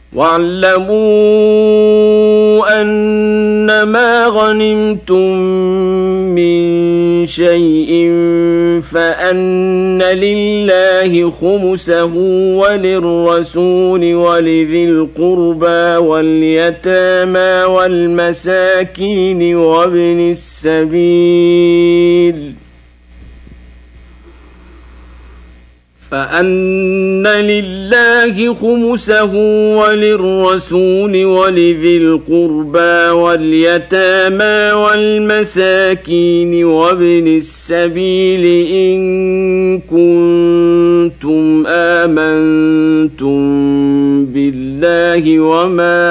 واعلموا أنما غنمتم من شيء فأن لله خمسه وللرسول ولذي القربى واليتامى والمساكين وابن السبيل فأن لله خمسه وللرسول ولذي القربى واليتامى والمساكين وابن السبيل إن كنتم آمنتم بالله وما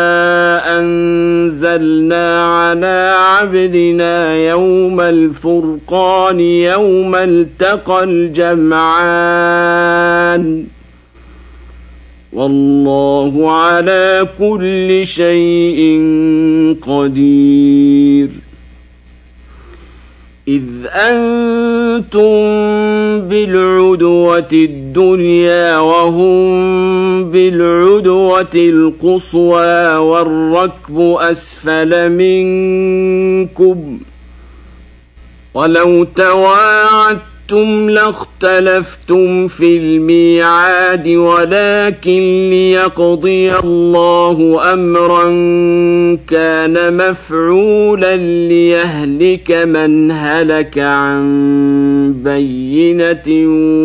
أنزلنا على عبدنا يوم الفرقان يوم التقى الجمعان والله على كل شيء قدير إذ أنتم بالعدوة الدنيا وهم بالعدوة القصوى والركب أسفل منكم ولو تواعدتم لاختلفتم في الميعاد ولكن ليقضي الله أمرا كان مفعولا ليهلك من هلك عن بينة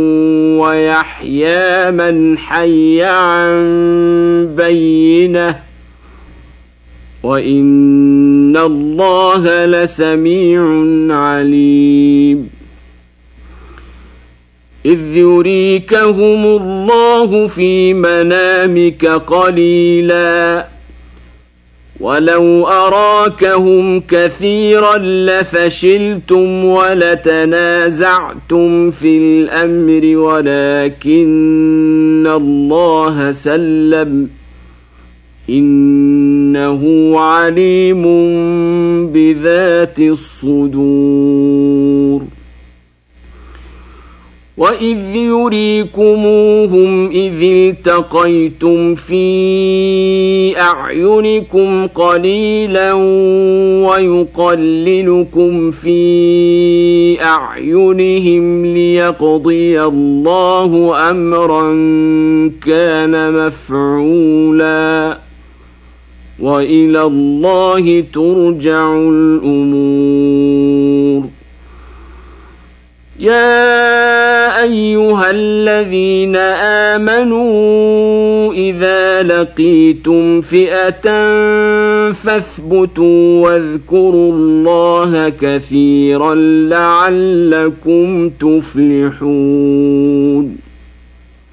ويحيى من حي عن بينة وإن الله لسميع عليم إذ يريكهم الله في منامك قليلا ولو أراكهم كثيرا لفشلتم ولتنازعتم في الأمر ولكن الله سلم إنه عليم بذات الصدور وإذ يريكموهم إذ التقيتم في أعينكم قليلا ويقللكم في أعينهم ليقضي الله أمرا كان مفعولا وإلى الله ترجع الأمور يا أيها الذين آمنوا إذا لقيتم فئة فاثبتوا واذكروا الله كثيرا لعلكم تفلحون